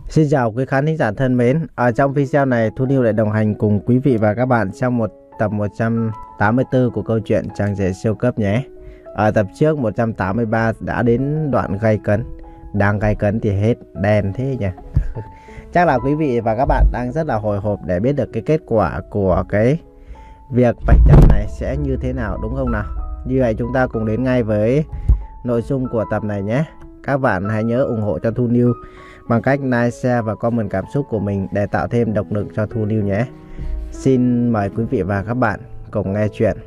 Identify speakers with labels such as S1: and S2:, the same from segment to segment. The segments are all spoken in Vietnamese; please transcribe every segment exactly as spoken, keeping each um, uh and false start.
S1: Xin chào quý khán thính giả thân mến. Ở trong video này, Thu Niu lại đồng hành cùng quý vị và các bạn trong một tập một trăm tám mươi tư của câu chuyện Chàng rể siêu cấp nhé. Ở tập trước một trăm tám mươi ba đã đến đoạn gay cấn. Đang gay cấn thì hết đen thế nhỉ. Chắc là quý vị và các bạn đang rất là hồi hộp để biết được cái kết quả của cái việc vạch trần này sẽ như thế nào, đúng không nào? Như vậy chúng ta cùng đến ngay với nội dung của tập này nhé. Các bạn hãy nhớ ủng hộ cho Thu Niu bằng cách like, share và comment cảm xúc của mình để tạo thêm động lực cho Thu Niu nhé. Xin mời quý vị và các bạn cùng nghe chuyện.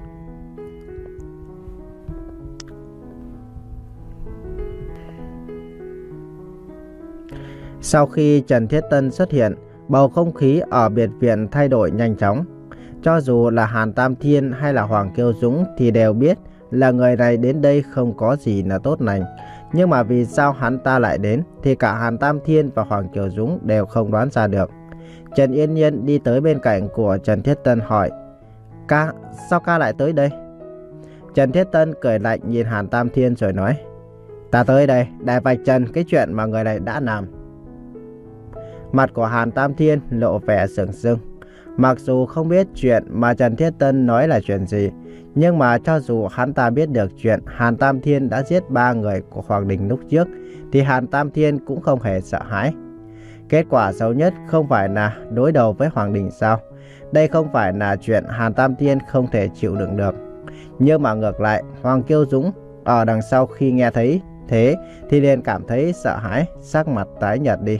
S1: Sau khi Trần Thiết Tân xuất hiện, bầu không khí ở biệt viện thay đổi nhanh chóng. Cho dù là Hàn Tam Thiên hay là Hoàng Kiêu Dũng thì đều biết là người này đến đây không có gì là tốt lành. Nhưng mà vì sao hắn ta lại đến thì cả Hàn Tam Thiên và Hoàng Kiều Dũng đều không đoán ra được. Trần Yên Nhiên đi tới bên cạnh của Trần Thiết Tân hỏi: Ca, sao ca lại tới đây? Trần Thiết Tân cười lạnh nhìn Hàn Tam Thiên rồi nói: Ta tới đây để vạch trần cái chuyện mà người này đã làm. Mặt của Hàn Tam Thiên lộ vẻ sững sững. Mặc dù không biết chuyện mà Trần Thiết Tân nói là chuyện gì, nhưng mà cho dù hắn ta biết được chuyện Hàn Tam Thiên đã giết ba người của Hoàng Đình lúc trước, thì Hàn Tam Thiên cũng không hề sợ hãi. Kết quả xấu nhất không phải là đối đầu với Hoàng Đình sao? Đây không phải là chuyện Hàn Tam Thiên không thể chịu đựng được. Nhưng mà ngược lại, Hoàng Kiêu Dũng ở đằng sau khi nghe thấy thế thì liền cảm thấy sợ hãi, sắc mặt tái nhợt đi.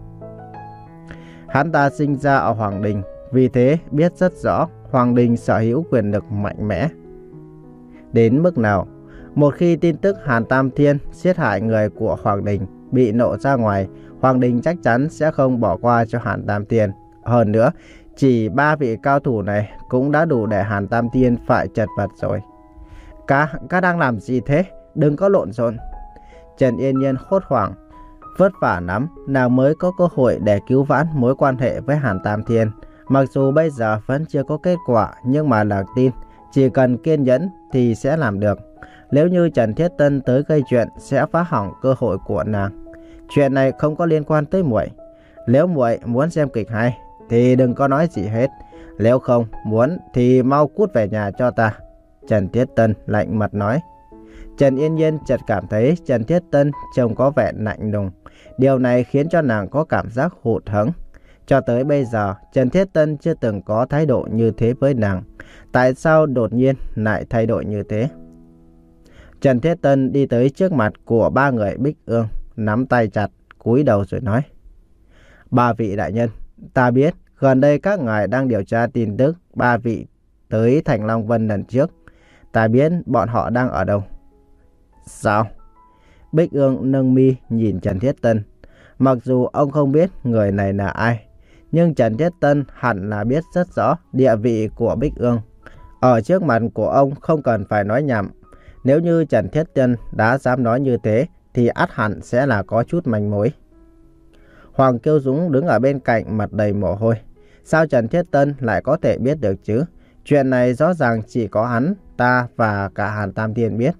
S1: Hắn ta sinh ra ở Hoàng Đình, vì thế biết rất rõ Hoàng Đình sở hữu quyền lực mạnh mẽ đến mức nào. Một khi tin tức Hàn Tam Thiên giết hại người của Hoàng Đình bị lộ ra ngoài, Hoàng Đình chắc chắn sẽ không bỏ qua cho Hàn Tam Thiên. Hơn nữa, chỉ ba vị cao thủ này cũng đã đủ để Hàn Tam Thiên phải chật vật rồi. Cá, cá đang làm gì thế? Đừng có lộn xộn. Trần Yên Nhiên hốt hoảng. Vất vả lắm, nàng mới có cơ hội để cứu vãn mối quan hệ với Hàn Tam Thiên. Mặc dù bây giờ vẫn chưa có kết quả, nhưng mà nàng tin chỉ cần kiên nhẫn thì sẽ làm được. Nếu như Trần Thiết Tân tới gây chuyện sẽ phá hỏng cơ hội của nàng. Chuyện này không có liên quan tới muội. Nếu muội muốn xem kịch hay thì đừng có nói gì hết. Nếu không muốn thì mau cút về nhà cho ta. Trần Thiết Tân lạnh mặt nói. Trần Yên Nhiên chợt cảm thấy Trần Thiết Tân trông có vẻ lạnh lùng. Điều này khiến cho nàng có cảm giác hụt hẫng. Cho tới bây giờ, Trần Thiết Tân chưa từng có thái độ như thế với nàng. Tại sao đột nhiên lại thay đổi như thế? Trần Thiết Tân đi tới trước mặt của ba người Bích Ương, nắm tay chặt, cúi đầu rồi nói: Ba vị đại nhân, ta biết gần đây các ngài đang điều tra tin tức ba vị tới Thành Long Vân lần trước. Ta biết bọn họ đang ở đâu. Sao? Bích Ương nâng mi nhìn Trần Thiết Tân. Mặc dù ông không biết người này là ai, nhưng Trần Thiết Tân hẳn là biết rất rõ địa vị của Bích Ương. Ở trước mặt của ông không cần phải nói nhảm. Nếu như Trần Thiết Tân đã dám nói như thế thì ắt hẳn sẽ là có chút manh mối. Hoàng Kiêu Dũng đứng ở bên cạnh mặt đầy mồ hôi. Sao Trần Thiết Tân lại có thể biết được chứ? Chuyện này rõ ràng chỉ có hắn, ta và cả Hàn Tam Thiên biết.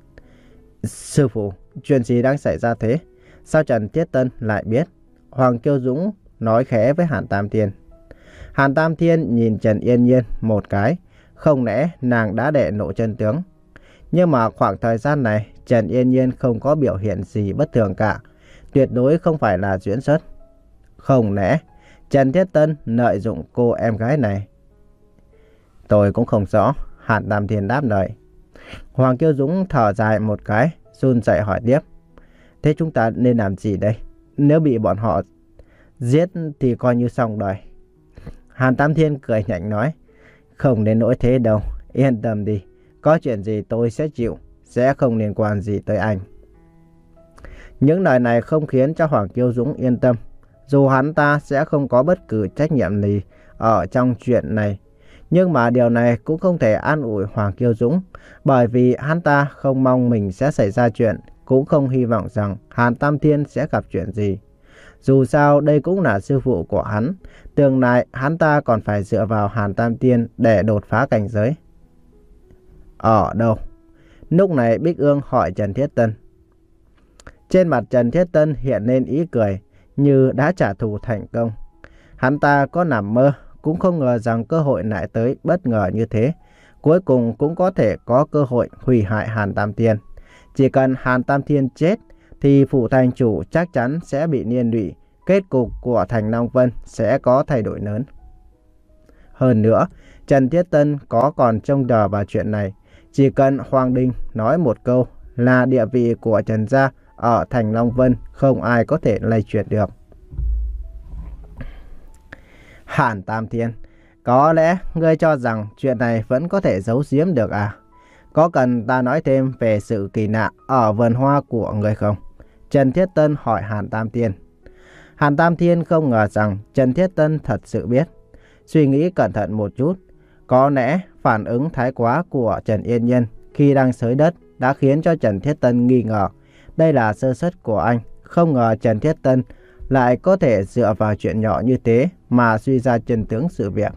S1: Sư phụ, chuyện gì đang xảy ra thế? Sao Trần Thiết Tân lại biết? Hoàng Kiêu Dũng nói khẽ với Hàn Tam Thiên. Hàn Tam Thiên nhìn Trần Yên Nhiên một cái. Không lẽ nàng đã để lộ chân tướng? Nhưng mà khoảng thời gian này Trần Yên Nhiên không có biểu hiện gì bất thường cả. Tuyệt đối không phải là diễn xuất. Không lẽ Trần Thiết Tân lợi dụng cô em gái này? Tôi cũng không rõ. Hàn Tam Thiên đáp lời. Hoàng Kiêu Dũng thở dài một cái, run rẩy hỏi tiếp. Thế chúng ta nên làm gì đây? Nếu bị bọn họ giết thì coi như xong đời. Hàn Tam Thiên cười nhạnh nói. Không đến nỗi thế đâu, yên tâm đi. Có chuyện gì tôi sẽ chịu, sẽ không liên quan gì tới anh. Những lời này không khiến cho Hoàng Kiêu Dũng yên tâm. Dù hắn ta sẽ không có bất cứ trách nhiệm gì ở trong chuyện này, nhưng mà điều này cũng không thể an ủi Hoàng Kiêu Dũng. Bởi vì hắn ta không mong mình sẽ xảy ra chuyện, cũng không hy vọng rằng Hàn Tam Thiên sẽ gặp chuyện gì. Dù sao đây cũng là sư phụ của hắn. Tương lai hắn ta còn phải dựa vào Hàn Tam Thiên để đột phá cảnh giới. Ở đâu? Lúc này Bích Ương hỏi Trần Thiết Tân. Trên mặt Trần Thiết Tân hiện lên ý cười. như đã trả thù thành công. Hắn ta có nằm mơ cũng không ngờ rằng cơ hội lại tới bất ngờ như thế. Cuối cùng cũng có thể có cơ hội hủy hại Hàn Tam Thiên. Chỉ cần Hàn Tam Thiên chết thì phủ thành chủ chắc chắn sẽ bị liên lụy. Kết cục của thành Long Vân sẽ có thay đổi lớn. Hơn nữa, Trần Thiết Tân có còn trông chờ vào chuyện này. Chỉ cần Hoàng Đình nói một câu là địa vị của Trần gia ở thành Long Vân không ai có thể lay chuyển được. Hàn Tam Thiên, có lẽ ngươi cho rằng chuyện này vẫn có thể giấu giếm được à? Có cần ta nói thêm về sự kỳ lạ ở vườn hoa của ngươi không? Trần Thiết Tân hỏi Hàn Tam Thiên. Hàn Tam Thiên không ngờ rằng Trần Thiết Tân thật sự biết. Suy nghĩ cẩn thận một chút, có lẽ phản ứng thái quá của Trần Yên Nhiên khi đang xới đất đã khiến cho Trần Thiết Tân nghi ngờ. Đây là sơ suất của anh. Không ngờ Trần Thiết Tân lại có thể dựa vào chuyện nhỏ như thế mà suy ra chân tướng sự việc.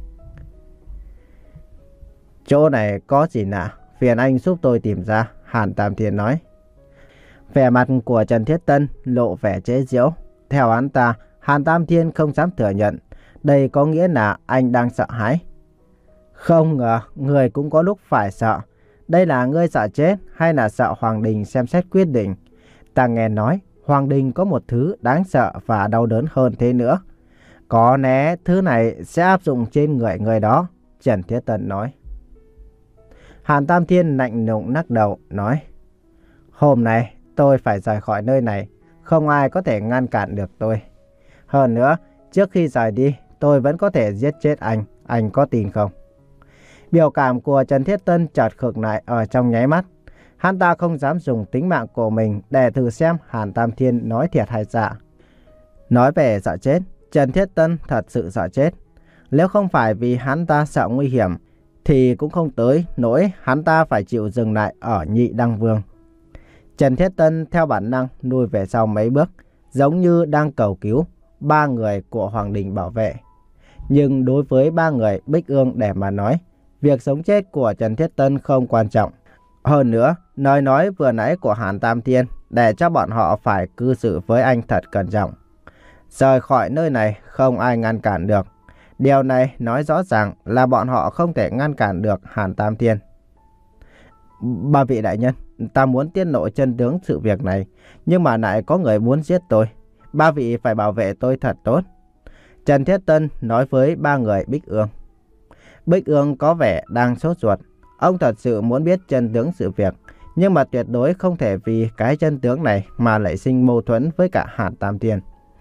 S1: Chỗ này có gì lạ, phiền anh giúp tôi tìm ra, Hàn Tam Thiên nói. Vẻ mặt của Trần Thiết Tân lộ vẻ chế giễu. Theo hắn ta, Hàn Tam Thiên không dám thừa nhận. Đây có nghĩa là anh đang sợ hãi. Không ngờ, người cũng có lúc phải sợ. Đây là ngươi sợ chết hay là sợ Hoàng Đình xem xét quyết định? Ta nghe nói, Hoàng Đình có một thứ đáng sợ và đau đớn hơn thế nữa. Có lẽ thứ này sẽ áp dụng trên người người đó, Trần Thiết Tân nói. Hàn Tam Thiên lạnh lùng lắc đầu, nói. Hôm nay tôi phải rời khỏi nơi này. Không ai có thể ngăn cản được tôi. Hơn nữa, trước khi rời đi, tôi vẫn có thể giết chết anh. Anh có tin không? Biểu cảm của Trần Thiết Tân chợt khựng lại ở trong nháy mắt. Hắn ta không dám dùng tính mạng của mình để thử xem Hàn Tam Thiên nói thiệt hay giả. Nói về sợ chết, Trần Thiết Tân thật sự sợ chết. Nếu không phải vì hắn ta sợ nguy hiểm, thì cũng không tới nỗi hắn ta phải chịu dừng lại ở Nhị Đăng Vương. Trần Thiết Tân theo bản năng lùi về sau mấy bước, giống như đang cầu cứu ba người của Hoàng Đình bảo vệ. Nhưng đối với ba người Bích Ương để mà nói, việc sống chết của Trần Thiết Tân không quan trọng. Hơn nữa, lời nói vừa nãy của Hàn Tam Thiên để cho bọn họ phải cư xử với anh thật cẩn trọng. Rời khỏi nơi này không ai ngăn cản được. Điều này nói rõ ràng là bọn họ không thể ngăn cản được Hàn Tam Thiên. Ba vị đại nhân, ta muốn tiết lộ chân tướng sự việc này, nhưng mà lại có người muốn giết tôi. Ba vị phải bảo vệ tôi thật tốt, Trần Thiết Tân nói với ba người Bích Ương. Bích Ương có vẻ đang sốt ruột. Ông thật sự muốn biết chân tướng sự việc, nhưng mà tuyệt đối không thể vì cái chân tướng này mà nảy sinh mâu thuẫn với cả Hàn Tam Thiên.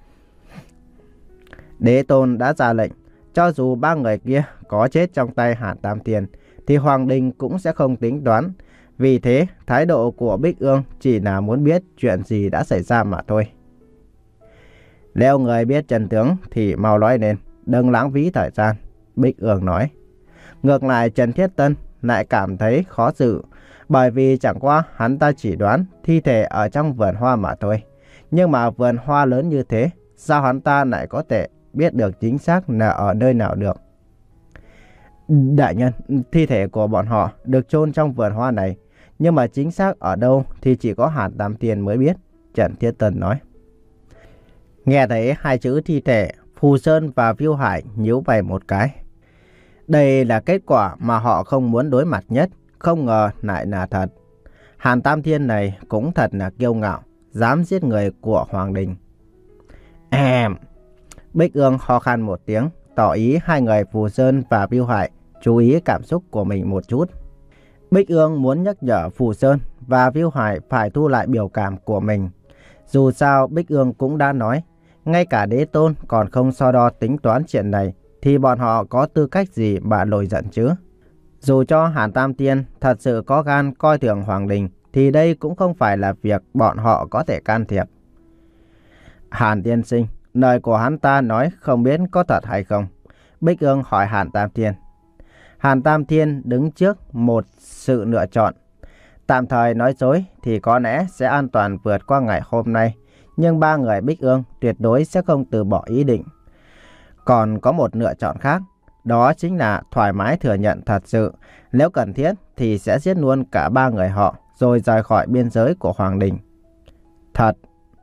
S1: Đế Tôn đã ra lệnh, cho dù ba người kia có chết trong tay Hàn Tam Thiên, thì Hoàng Đình cũng sẽ không tính toán. Vì thế, thái độ của Bích Ương chỉ là muốn biết chuyện gì đã xảy ra mà thôi. Nếu người biết chân tướng thì mau nói lên, đừng lãng phí thời gian, Bích Ương nói. Ngược lại, Trần Thiết Tân lại cảm thấy khó xử, bởi vì chẳng qua hắn ta chỉ đoán thi thể ở trong vườn hoa mà thôi. Nhưng mà vườn hoa lớn như thế, sao hắn ta lại có thể biết được chính xác là ở nơi nào được? Đại nhân, thi thể của bọn họ được chôn trong vườn hoa này, nhưng mà chính xác ở đâu thì chỉ có Hàn Tam Thiên mới biết, Trần Thiết Tân nói. Nghe thấy hai chữ thi thể, Phù Sơn và Viu Hải nhíu mày một cái. Đây là kết quả mà họ không muốn đối mặt nhất, không ngờ lại là thật. Hàn Tam Thiên này cũng thật là kiêu ngạo, dám giết người của Hoàng Đình. Em, Bích Ương ho khan một tiếng, tỏ ý hai người Phù Sơn và Viu Hải chú ý cảm xúc của mình một chút. Bích Ương muốn nhắc nhở Phù Sơn và Viu Hải phải thu lại biểu cảm của mình. Dù sao Bích Ương cũng đã nói, ngay cả Đế Tôn còn không so đo tính toán chuyện này, thì bọn họ có tư cách gì mà nổi giận chứ? Dù cho Hàn Tam Thiên thật sự có gan coi thường Hoàng Đình, thì đây cũng không phải là việc bọn họ có thể can thiệp. Hàn tiên sinh, lời của hắn ta nói không biết có thật hay không? Bích Ương hỏi Hàn Tam Thiên. Hàn Tam Thiên đứng trước một sự lựa chọn. Tạm thời nói dối thì có lẽ sẽ an toàn vượt qua ngày hôm nay, nhưng ba người Bích Ương tuyệt đối sẽ không từ bỏ ý định. Còn có một lựa chọn khác, đó chính là thoải mái thừa nhận thật sự, nếu cần thiết thì sẽ giết luôn cả ba người họ rồi rời khỏi biên giới của Hoàng Đình. Thật.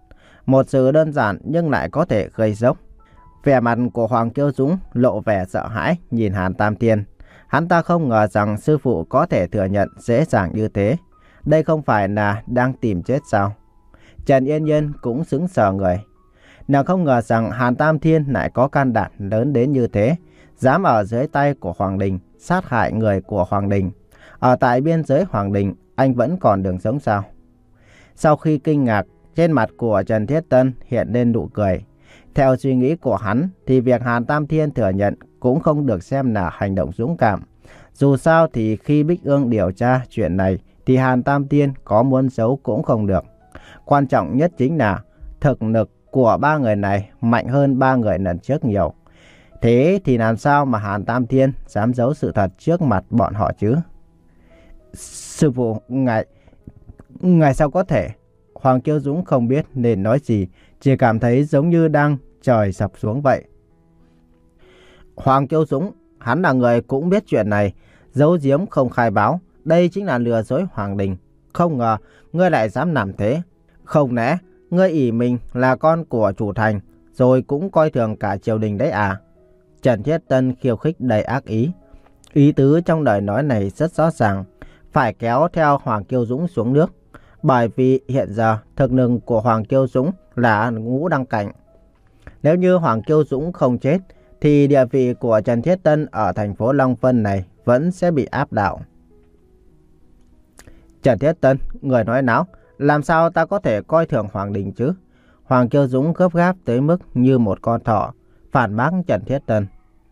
S1: Một sự đơn giản nhưng lại có thể gây sốc. Vẻ mặt của Hoàng Kiêu Dũng lộ vẻ sợ hãi nhìn Hàn Tam Thiên. Hắn ta không ngờ rằng sư phụ có thể thừa nhận dễ dàng như thế. Đây không phải là đang tìm chết sao? Trần Yên Nhiên cũng sững sờ người. Nàng không ngờ rằng Hàn Tam Thiên lại có can đảm lớn đến như thế, dám ở dưới tay của Hoàng Đình sát hại người của Hoàng Đình. Ở tại biên giới Hoàng Đình, anh vẫn còn đường sống sao? Sau khi kinh ngạc, trên mặt của Trần Thiết Tân hiện lên nụ cười. Theo suy nghĩ của hắn thì việc Hàn Tam Thiên thừa nhận cũng không được xem là hành động dũng cảm. Dù sao thì khi Bích Ương điều tra chuyện này thì Hàn Tam Thiên có muốn giấu cũng không được. Quan trọng nhất chính là thực lực của ba người này mạnh hơn ba người lần trước nhiều. Thế thì làm sao mà Hàn Tam Thiên dám giấu sự thật trước mặt bọn họ chứ? Sư phụ, ngài... Ngài sao có thể? Hoàng Kiêu Dũng không biết nên nói gì, chỉ cảm thấy giống như đang trời sập xuống vậy. Hoàng Kiêu Dũng, hắn là người cũng biết chuyện này, giấu giếm không khai báo. Đây chính là lừa dối Hoàng Đình. Không ngờ, ngươi lại dám làm thế. Không lẽ, ngươi ỷ mình là con của chủ thành, rồi cũng coi thường cả triều đình đấy à? Trần Thiết Tân khiêu khích đầy ác ý. Ý tứ trong lời nói này rất rõ ràng, phải kéo theo Hoàng Kiêu Dũng xuống nước. Bởi vì hiện giờ thực lực của Hoàng Kiêu Dũng là ngũ đăng cảnh. Nếu như Hoàng Kiêu Dũng không chết, thì địa vị của Trần Thiết Tân ở thành phố Long Vân này vẫn sẽ bị áp đảo. Trần Thiết Tân, người nói náo, làm sao ta có thể coi thường Hoàng Đình chứ? Hoàng Kiêu Dũng gấp gáp tới mức như một con thỏ, phản bác Trần Thiết Tân.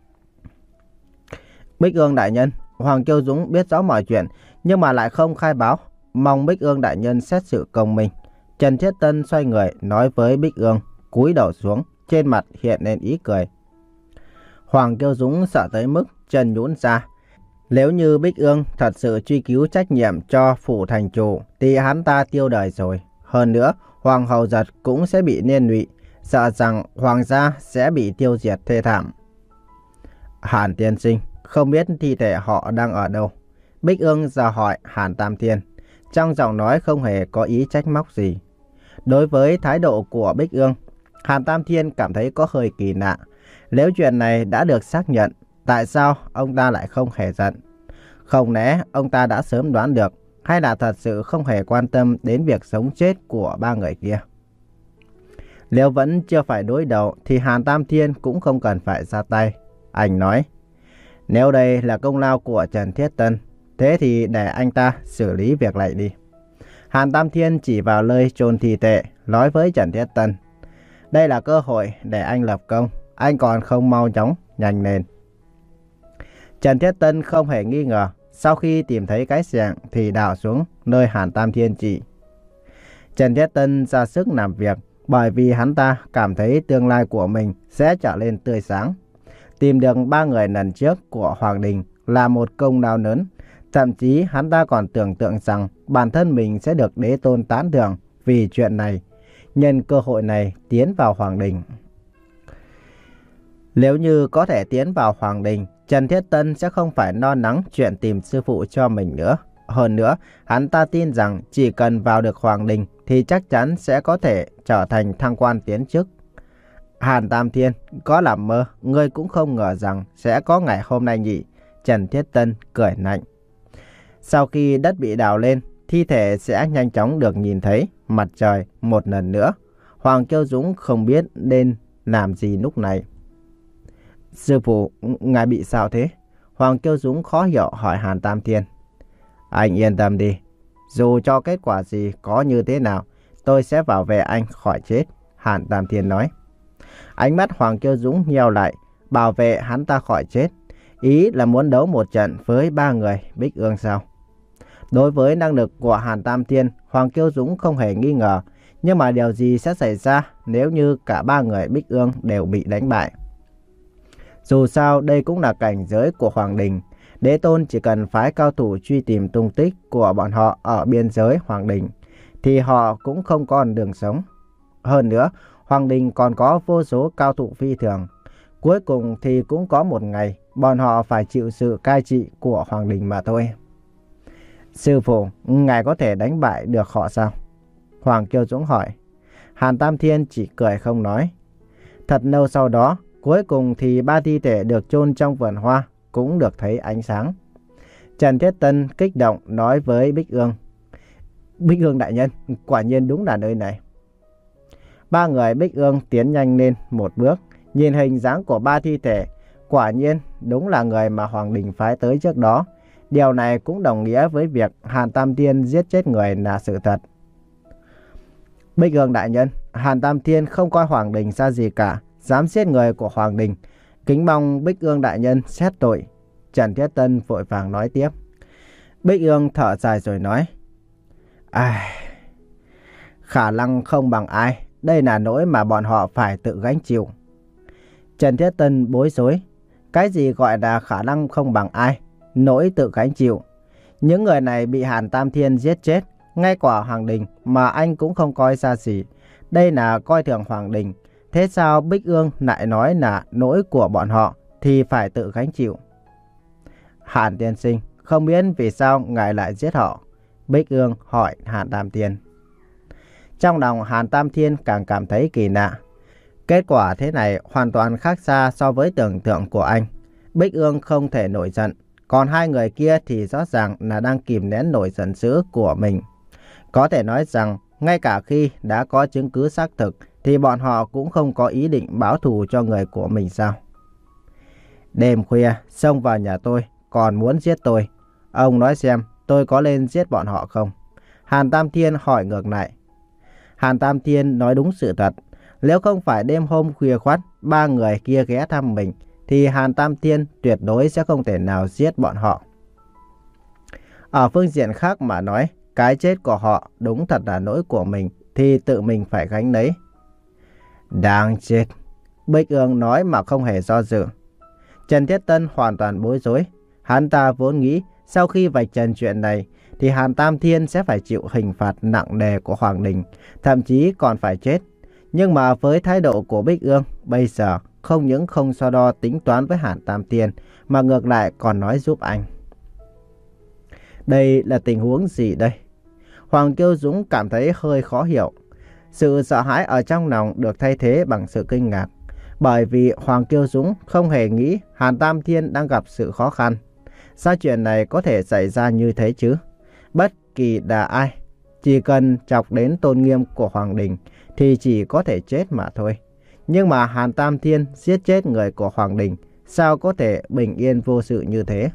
S1: Bích Ương đại nhân, Hoàng Kiêu Dũng biết rõ mọi chuyện, nhưng mà lại không khai báo. Mong Bích Ương đại nhân xét xử công minh. Trần Thiết Tân xoay người nói với Bích Ương, cúi đầu xuống, trên mặt hiện lên ý cười. Hoàng Kiêu Dũng sợ tới mức chân nhũn ra. Nếu như Bích Ương thật sự truy cứu trách nhiệm cho phủ thành chủ thì hắn ta tiêu đời rồi. Hơn nữa, Hoàng hậu Giật cũng sẽ bị liên lụy, sợ rằng hoàng gia sẽ bị tiêu diệt thê thảm. Hàn tiên sinh, không biết thi thể họ đang ở đâu? Bích Ương dò hỏi Hàn Tam Thiên, trong giọng nói không hề có ý trách móc gì. Đối với thái độ của Bích Ương, Hàn Tam Thiên cảm thấy có hơi kỳ lạ. Nếu chuyện này đã được xác nhận, tại sao ông ta lại không hề giận? Không lẽ ông ta đã sớm đoán được, hay là thật sự không hề quan tâm đến việc sống chết của ba người kia? Nếu vẫn chưa phải đối đầu thì Hàn Tam Thiên cũng không cần phải ra tay. Anh nói, nếu đây là công lao của Trần Thiết Tân, thế thì để anh ta xử lý việc này đi. Hàn Tam Thiên chỉ vào nơi chôn thi thể, nói với Trần Thiết Tân, đây là cơ hội để anh lập công, anh còn không mau chóng, nhanh lên. Trần Thiết Tân không hề nghi ngờ, sau khi tìm thấy cái xẻng thì đào xuống nơi Hàn Tam Thiên chỉ. Trần Thiết Tân ra sức làm việc, bởi vì hắn ta cảm thấy tương lai của mình sẽ trở lên tươi sáng. Tìm được ba người lần trước của Hoàng Đình là một công lao lớn. Thậm chí hắn ta còn tưởng tượng rằng bản thân mình sẽ được đế tôn tán thưởng vì chuyện này. Nhân cơ hội này tiến vào Hoàng Đình. Nếu như có thể tiến vào Hoàng Đình, Trần Thiết Tân sẽ không phải lo lắng chuyện tìm sư phụ cho mình nữa. Hơn nữa, hắn ta tin rằng chỉ cần vào được Hoàng Đình thì chắc chắn sẽ có thể trở thành thăng quan tiến chức. Hàn Tam Thiên, có làm mơ, ngươi cũng không ngờ rằng sẽ có ngày hôm nay nhỉ? Trần Thiết Tân cười lạnh. Sau khi đất bị đào lên, thi thể sẽ nhanh chóng được nhìn thấy mặt trời một lần nữa. Hoàng Kiêu Dũng không biết nên làm gì lúc này. Sư phụ, ngài bị sao thế? Hoàng Kiêu Dũng khó hiểu hỏi Hàn Tam Thiên. Anh yên tâm đi, dù cho kết quả gì có như thế nào, tôi sẽ bảo vệ anh khỏi chết, Hàn Tam Thiên nói. Ánh mắt Hoàng Kiêu Dũng nheo lại, bảo vệ hắn ta khỏi chết. Ý là muốn đấu một trận với ba người Bích Ương sao? Đối với năng lực của Hàn Tam Thiên, Hoàng Kiêu Dũng không hề nghi ngờ. Nhưng mà điều gì sẽ xảy ra nếu như cả ba người Bích Ương đều bị đánh bại? Dù sao đây cũng là cảnh giới của Hoàng Đình. Đế tôn chỉ cần phái cao thủ truy tìm tung tích của bọn họ ở biên giới Hoàng Đình thì họ cũng không còn đường sống. Hơn nữa, Hoàng Đình còn có vô số cao thủ phi thường. Cuối cùng thì cũng có một ngày bọn họ phải chịu sự cai trị của Hoàng Đình mà thôi. Sư phụ, ngài có thể đánh bại được họ sao? Hoàng Kiêu Dũng hỏi. Hàn Tam Thiên chỉ cười không nói. Thật lâu sau đó, cuối cùng thì ba thi thể được chôn trong vườn hoa cũng được thấy ánh sáng. Trần Thiết Tân kích động nói với Bích Ương: Bích Ương đại nhân, quả nhiên đúng là nơi này. Ba người Bích Ương tiến nhanh lên một bước, nhìn hình dáng của ba thi thể, quả nhiên đúng là người mà Hoàng Đình phái tới trước đó. Điều này cũng đồng nghĩa với việc Hàn Tam Thiên giết chết người là sự thật. Bích Ương đại nhân, Hàn Tam Thiên không coi Hoàng Đình ra gì cả, dám giết người của Hoàng Đình. Kính mong Bích Ương đại nhân xét tội. Trần Thiết Tân vội vàng nói tiếp. Bích Ương thở dài rồi nói: Ai... khả năng không bằng ai, đây là nỗi mà bọn họ phải tự gánh chịu. Trần Thiết Tân bối rối. Cái gì gọi là khả năng không bằng ai, nỗi tự gánh chịu? Những người này bị Hàn Tam Thiên giết chết, ngay cả Hoàng Đình mà anh cũng không coi ra gì. Đây là coi thường Hoàng Đình. Thế sao Bích Ương lại nói là nỗi của bọn họ thì phải tự gánh chịu? Hàn tiên sinh, không biết vì sao ngài lại giết họ? Bích Ương hỏi Hàn Tam Thiên. Trong lòng Hàn Tam Thiên càng cảm thấy kỳ lạ. Kết quả thế này hoàn toàn khác xa so với tưởng tượng của anh. Bích Ương không thể nổi giận, còn hai người kia thì rõ ràng là đang kìm nén nổi giận dữ của mình. Có thể nói rằng ngay cả khi đã có chứng cứ xác thực thì bọn họ cũng không có ý định báo thù cho người của mình sao? Đêm khuya xông vào nhà tôi còn muốn giết tôi. Ông nói xem tôi có nên giết bọn họ không? Hàn Tam Thiên hỏi ngược lại. Hàn Tam Thiên nói đúng sự thật. Nếu không phải đêm hôm khuya khoắt ba người kia ghé thăm mình thì Hàn Tam Thiên tuyệt đối sẽ không thể nào giết bọn họ. Ở phương diện khác mà nói, cái chết của họ đúng thật là lỗi của mình thì tự mình phải gánh lấy. Đáng chết. Bích Ương nói mà không hề do dự. Trần Thiết Tân hoàn toàn bối rối. Hắn ta vốn nghĩ sau khi vạch trần chuyện này thì Hàn Tam Thiên sẽ phải chịu hình phạt nặng nề của Hoàng Đình, thậm chí còn phải chết. Nhưng mà với thái độ của Bích Ương bây giờ không những không so đo tính toán với Hàn Tam Thiên mà ngược lại còn nói giúp anh. Đây là tình huống gì đây? Hoàng Kiêu Dũng cảm thấy hơi khó hiểu. Sự sợ hãi ở trong lòng được thay thế bằng sự kinh ngạc. Bởi vì Hoàng Kiêu Dũng không hề nghĩ Hàn Tam Thiên đang gặp sự khó khăn. Sao chuyện này có thể xảy ra như thế chứ? Bất kỳ là ai, chỉ cần chọc đến tôn nghiêm của Hoàng Đình thì chỉ có thể chết mà thôi. Nhưng mà Hàn Tam Thiên giết chết người của Hoàng Đình, sao có thể bình yên vô sự như thế?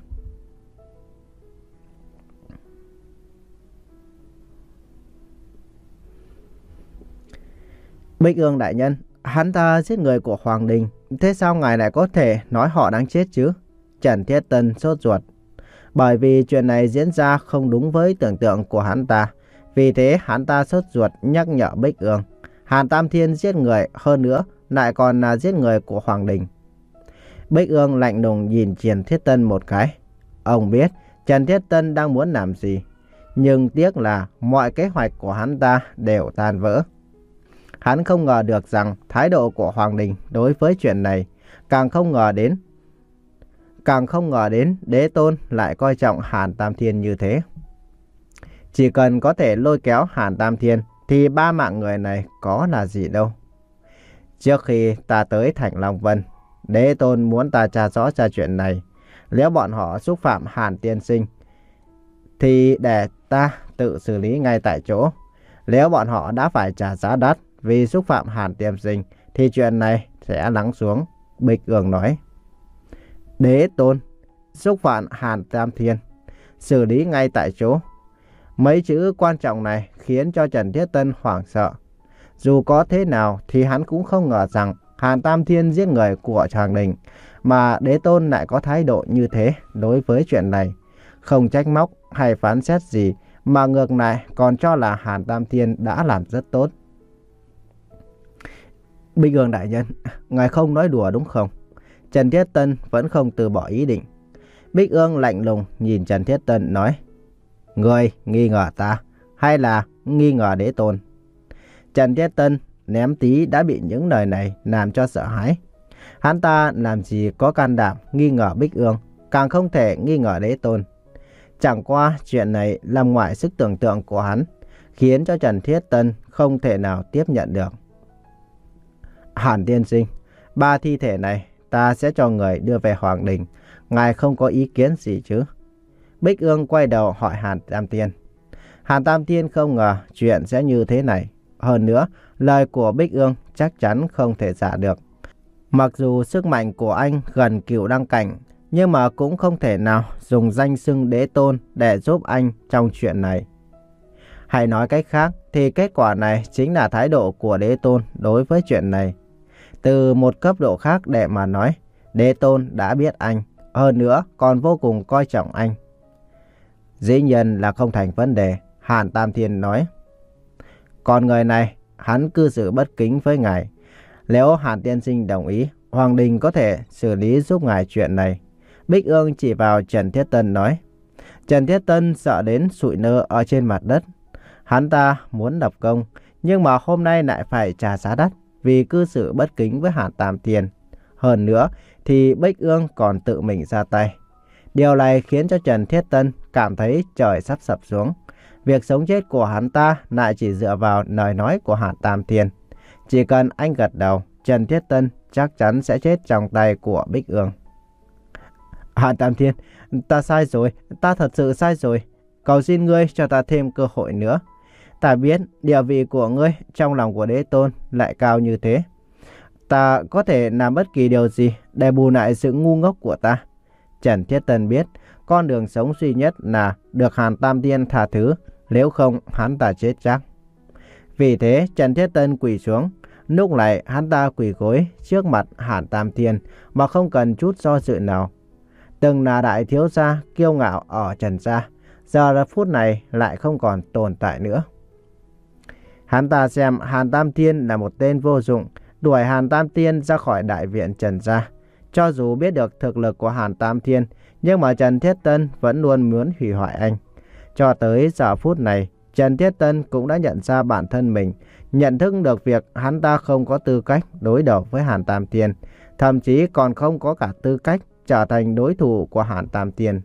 S1: Bích Ương đại nhân, hắn ta giết người của Hoàng Đình, thế sao ngài lại có thể nói họ đang chết chứ? Trần Thiết Tân sốt ruột. Bởi vì chuyện này diễn ra không đúng với tưởng tượng của hắn ta. Vì thế hắn ta sốt ruột nhắc nhở Bích Ương. Hàn Tam Thiên giết người, hơn nữa lại còn là giết người của Hoàng Đình. Bích Ương lạnh lùng nhìn Trần Thiết Tân một cái. Ông biết Trần Thiết Tân đang muốn làm gì, nhưng tiếc là mọi kế hoạch của hắn ta đều tan vỡ. Hắn không ngờ được rằng thái độ của Hoàng Đình đối với chuyện này, càng không ngờ đến càng không ngờ đến đế tôn lại coi trọng Hàn Tam Thiên như thế. Chỉ cần có thể lôi kéo Hàn Tam Thiên thì ba mạng người này có là gì đâu. Trước khi ta tới Thành Long Vân, đế tôn muốn ta tra rõ ra chuyện này. Nếu bọn họ xúc phạm Hàn tiên sinh thì để ta tự xử lý ngay tại chỗ. Nếu bọn họ đã phải trả giá đắt vì xúc phạm Hàn tiên sinh thì chuyện này sẽ lắng xuống. Bích Ương nói. Đế tôn xúc phạm Hàn Tam Thiên, xử lý ngay tại chỗ. Mấy chữ quan trọng này khiến cho Trần Thiết Tân hoảng sợ. Dù có thế nào thì hắn cũng không ngờ rằng Hàn Tam Thiên giết người của Hoàng Đình, mà đế tôn lại có thái độ như thế đối với chuyện này. Không trách móc hay phán xét gì, mà ngược lại còn cho là Hàn Tam Thiên đã làm rất tốt. Bích Ương đại nhân, ngài không nói đùa đúng không? Trần Thiết Tân vẫn không từ bỏ ý định. Bích Ương lạnh lùng nhìn Trần Thiết Tân nói. Ngươi nghi ngờ ta hay là nghi ngờ đế tôn? Trần Thiết Tân ném tí đã bị những lời này làm cho sợ hãi. Hắn ta làm gì có can đảm nghi ngờ Bích Ương, càng không thể nghi ngờ đế tôn. Chẳng qua chuyện này làm ngoài sức tưởng tượng của hắn, khiến cho Trần Thiết Tân không không thể nào tiếp nhận được. Hàn tiên sinh, ba thi thể này ta sẽ cho người đưa về Hoàng Đình. Ngài không có ý kiến gì chứ? Bích Ương quay đầu hỏi Hàn Tam Tiên. Hàn Tam Tiên không ngờ chuyện sẽ như thế này. Hơn nữa, lời của Bích Ương chắc chắn không thể giả được. Mặc dù sức mạnh của anh gần Cửu Đăng Cảnh, nhưng mà cũng không thể nào dùng danh xưng đế tôn để giúp anh trong chuyện này. Hay nói cách khác thì kết quả này chính là thái độ của đế tôn đối với chuyện này. Từ một cấp độ khác để mà nói, đế tôn đã biết anh, hơn nữa còn vô cùng coi trọng anh. Dĩ nhiên là không thành vấn đề, Hàn Tam Thiên nói. Còn người này, hắn cư xử bất kính với ngài. Nếu Hàn tiên sinh đồng ý, Hoàng Đình có thể xử lý giúp ngài chuyện này. Bích Ương chỉ vào Trần Thiết Tân nói. Trần Thiết Tân sợ đến sụi nơ ở trên mặt đất. Hắn ta muốn lập công, nhưng mà hôm nay lại phải trả giá đắt vì cư xử bất kính với Hàn Tam Thiên. Hơn nữa thì Bích Ương còn tự mình ra tay. Điều này khiến cho Trần Thiết Tân cảm thấy trời sắp sập xuống. Việc sống chết của hắn ta lại chỉ dựa vào lời nói của Hàn Tam Thiên. Chỉ cần anh gật đầu, Trần Thiết Tân chắc chắn sẽ chết trong tay của Bích Ương. Hàn Tam Thiên, ta sai rồi, ta thật sự sai rồi. Cầu xin ngươi cho ta thêm cơ hội nữa. Ta biết địa vị của ngươi trong lòng của đế tôn lại cao như thế. Ta có thể làm bất kỳ điều gì để bù lại sự ngu ngốc của ta. Trần Thiết Tân biết con đường sống duy nhất là được Hàn Tam Thiên tha thứ, nếu không hắn ta chết chắc. Vì thế Trần Thiết Tân quỳ xuống. Lúc này hắn ta quỳ gối trước mặt Hàn Tam Thiên mà không cần chút do dự nào. Từng là đại thiếu gia kiêu ngạo ở Trần gia, giờ phút này lại không còn tồn tại nữa. Hắn ta xem Hàn Tam Thiên là một tên vô dụng, đuổi Hàn Tam Thiên ra khỏi đại viện Trần gia. Cho dù biết được thực lực của Hàn Tam Thiên, nhưng mà Trần Thiết Tân vẫn luôn muốn hủy hoại anh. Cho tới giờ phút này, Trần Thiết Tân cũng đã nhận ra bản thân mình, nhận thức được việc hắn ta không có tư cách đối đầu với Hàn Tam Thiên, thậm chí còn không có cả tư cách trở thành đối thủ của Hàn Tam Thiên.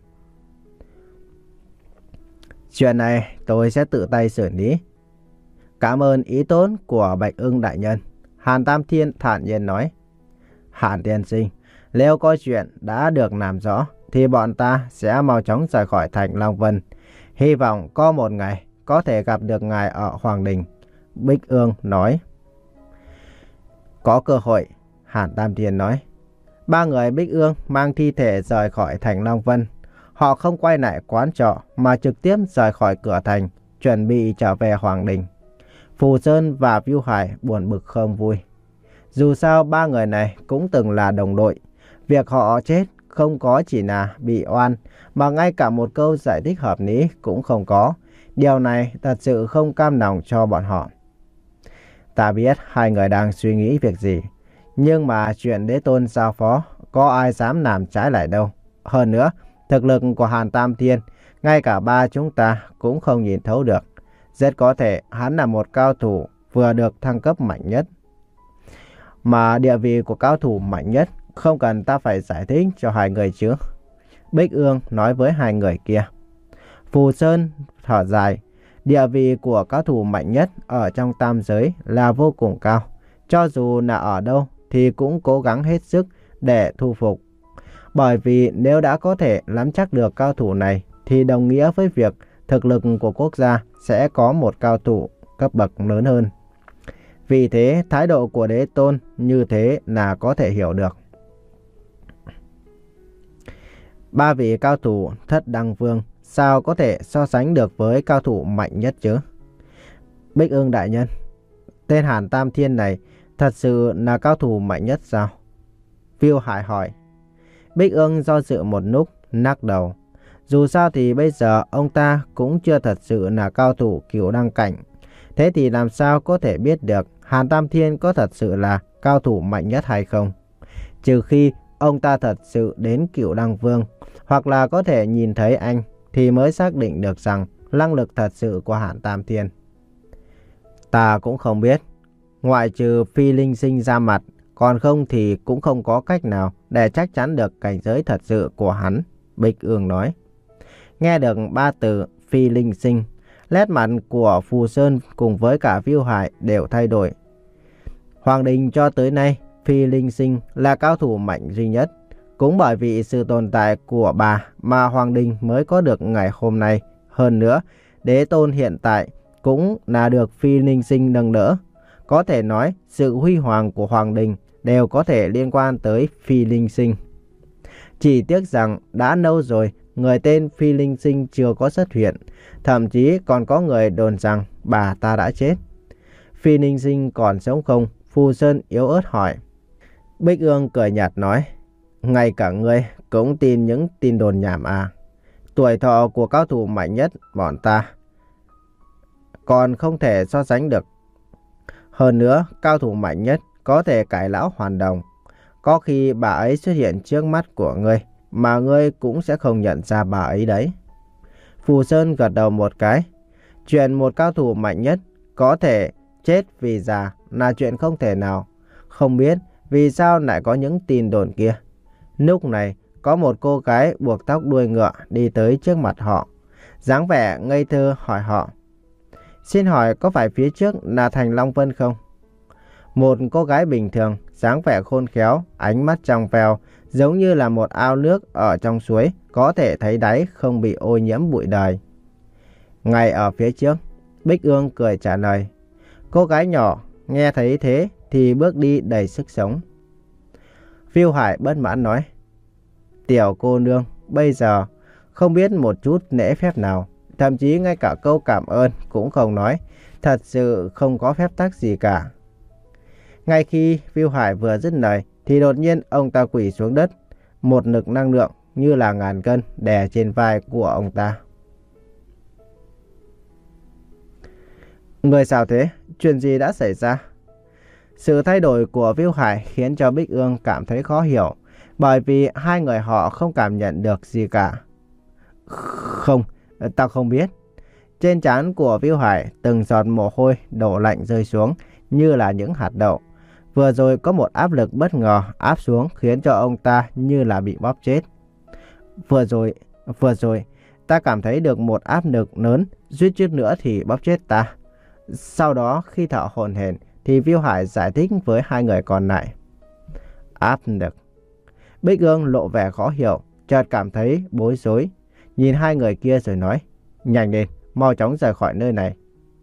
S1: Chuyện này tôi sẽ tự tay xử lý. Cảm ơn ý tốt của Bạch Ưng đại nhân, Hàn Tam Thiên thản nhiên nói. Hàn tiên sinh, nếu có chuyện đã được làm rõ thì bọn ta sẽ mau chóng rời khỏi thành Long Vân. Hy vọng có một ngày có thể gặp được ngài ở Hoàng Đình. Bích Ương nói. Có cơ hội, Hàn Tam Thiên nói. Ba người Bích Ương mang thi thể rời khỏi thành Long Vân. Họ không quay lại quán trọ mà trực tiếp rời khỏi cửa thành, chuẩn bị trở về Hoàng Đình. Phù Sơn và Viu Hải buồn bực không vui. Dù sao ba người này cũng từng là đồng đội. Việc họ chết không có chỉ là bị oan, mà ngay cả một câu giải thích hợp lý cũng không có. Điều này thật sự không cam lòng cho bọn họ. Ta biết hai người đang suy nghĩ việc gì, nhưng mà chuyện đế tôn giao phó, có ai dám làm trái lại đâu. Hơn nữa, thực lực của Hàn Tam Thiên, ngay cả ba chúng ta cũng không nhìn thấu được. Rất có thể hắn là một cao thủ vừa được thăng cấp mạnh nhất. Mà địa vị của cao thủ mạnh nhất không cần ta phải giải thích cho hai người chứ. Bích Ương nói với hai người kia. Phù Sơn thở dài. Địa vị của cao thủ mạnh nhất ở trong tam giới là vô cùng cao. Cho dù là ở đâu thì cũng cố gắng hết sức để thu phục. Bởi vì nếu đã có thể nắm chắc được cao thủ này thì đồng nghĩa với việc thực lực của quốc gia sẽ có một cao thủ cấp bậc lớn hơn. Vì thế thái độ của đế tôn như thế là có thể hiểu được. Ba vị cao thủ Thất Đăng Vương sao có thể so sánh được với cao thủ mạnh nhất chứ? Bích Ưng đại nhân, tên Hàn Tam Thiên này thật sự là cao thủ mạnh nhất sao? Viu Hải hỏi. Bích Ưng do dự một lúc, lắc đầu. Dù sao thì bây giờ ông ta cũng chưa thật sự là cao thủ Cửu Đăng Cảnh. Thế thì làm sao có thể biết được Hàn Tam Thiên có thật sự là cao thủ mạnh nhất hay không? Trừ khi ông ta thật sự đến Cửu Đăng Vương, hoặc là có thể nhìn thấy anh, thì mới xác định được rằng năng lực thật sự của Hàn Tam Thiên. Ta cũng không biết. Ngoại trừ Phi Linh Sinh ra mặt, còn không thì cũng không có cách nào để chắc chắn được cảnh giới thật sự của hắn, Bích Ương nói. Nghe được ba từ Phi Linh Sinh, Nét mặt của Phù Sơn cùng với cả Viu Hải đều thay đổi. Hoàng Đình cho tới nay, Phi Linh Sinh là cao thủ mạnh duy nhất. Cũng bởi vì sự tồn tại của bà mà Hoàng Đình mới có được ngày hôm nay. Hơn nữa, Đế Tôn hiện tại cũng là được Phi Linh Sinh nâng đỡ. Có thể nói sự huy hoàng của Hoàng Đình đều có thể liên quan tới Phi Linh Sinh. Chỉ tiếc rằng đã lâu rồi người tên Phi Linh Sinh chưa có xuất hiện. Thậm chí còn có người đồn rằng bà ta đã chết. Phi Linh Sinh còn sống không? Phù Sơn yếu ớt hỏi. Bích Ương cười nhạt nói. Ngay cả ngươi cũng tin những tin đồn nhảm à? Tuổi thọ của cao thủ mạnh nhất bọn ta còn không thể so sánh được. Hơn nữa, cao thủ mạnh nhất có thể cải lão hoàn đồng. Có khi bà ấy xuất hiện trước mắt của ngươi, mà ngươi cũng sẽ không nhận ra bà ấy đấy. Phù Sơn gật đầu một cái. Chuyện một cao thủ mạnh nhất có thể chết vì già là chuyện không thể nào. Không biết vì sao lại có những tin đồn kia. Lúc này, có một cô gái buộc tóc đuôi ngựa đi tới trước mặt họ. Dáng vẻ ngây thơ hỏi họ. Xin hỏi có phải phía trước là thành Long Vân không? Một cô gái bình thường, dáng vẻ khôn khéo, ánh mắt trong veo, giống như là một ao nước ở trong suối, có thể thấy đáy không bị ô nhiễm bụi đời. Ngay ở phía trước, Bích Ương cười trả lời. Cô gái nhỏ nghe thấy thế thì bước đi đầy sức sống. Viu Hải bất mãn nói. Tiểu cô nương, bây giờ không biết một chút lễ phép nào, thậm chí ngay cả câu cảm ơn cũng không nói, thật sự không có phép tắc gì cả. Ngay khi Viu Hải vừa dứt lời thì đột nhiên ông ta quỳ xuống đất, một lực năng lượng như là ngàn cân đè trên vai của ông ta. Người sao thế? Chuyện gì đã xảy ra? Sự thay đổi của Viu Hải khiến cho Bích Ương cảm thấy khó hiểu, bởi vì hai người họ không cảm nhận được gì cả. Không, tao không biết. Trên trán của Viu Hải từng giọt mồ hôi đổ lạnh rơi xuống như là những hạt đậu. Vừa rồi có một áp lực bất ngờ áp xuống khiến cho ông ta như là bị bóp chết. Vừa rồi, vừa rồi, ta cảm thấy được một áp lực lớn, suýt chút nữa thì bóp chết ta. Sau đó khi thở hổn hển thì Viu Hải giải thích với hai người còn lại. Áp lực. Bích Ương lộ vẻ khó hiểu, chợt cảm thấy bối rối. Nhìn hai người kia rồi nói. Nhanh lên, mau chóng rời khỏi nơi này.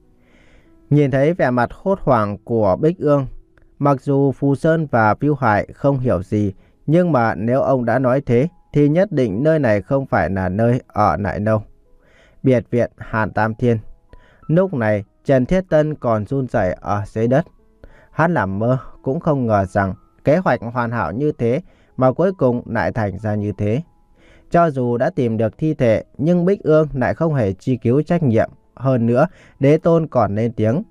S1: Nhìn thấy vẻ mặt hốt hoảng của Bích Ương, mặc dù Phù Sơn và Viu Hải không hiểu gì, nhưng mà nếu ông đã nói thế thì nhất định nơi này không phải là nơi ở lại đâu. Biệt viện Hàn Tam Thiên. Lúc này Trần Thiết Tân còn run rẩy ở dưới đất. Hắn làm mơ cũng không ngờ rằng kế hoạch hoàn hảo như thế mà cuối cùng lại thành ra như thế. Cho dù đã tìm được thi thể nhưng Bích Ương lại không hề truy cứu trách nhiệm. Hơn nữa, Đế Tôn còn lên tiếng.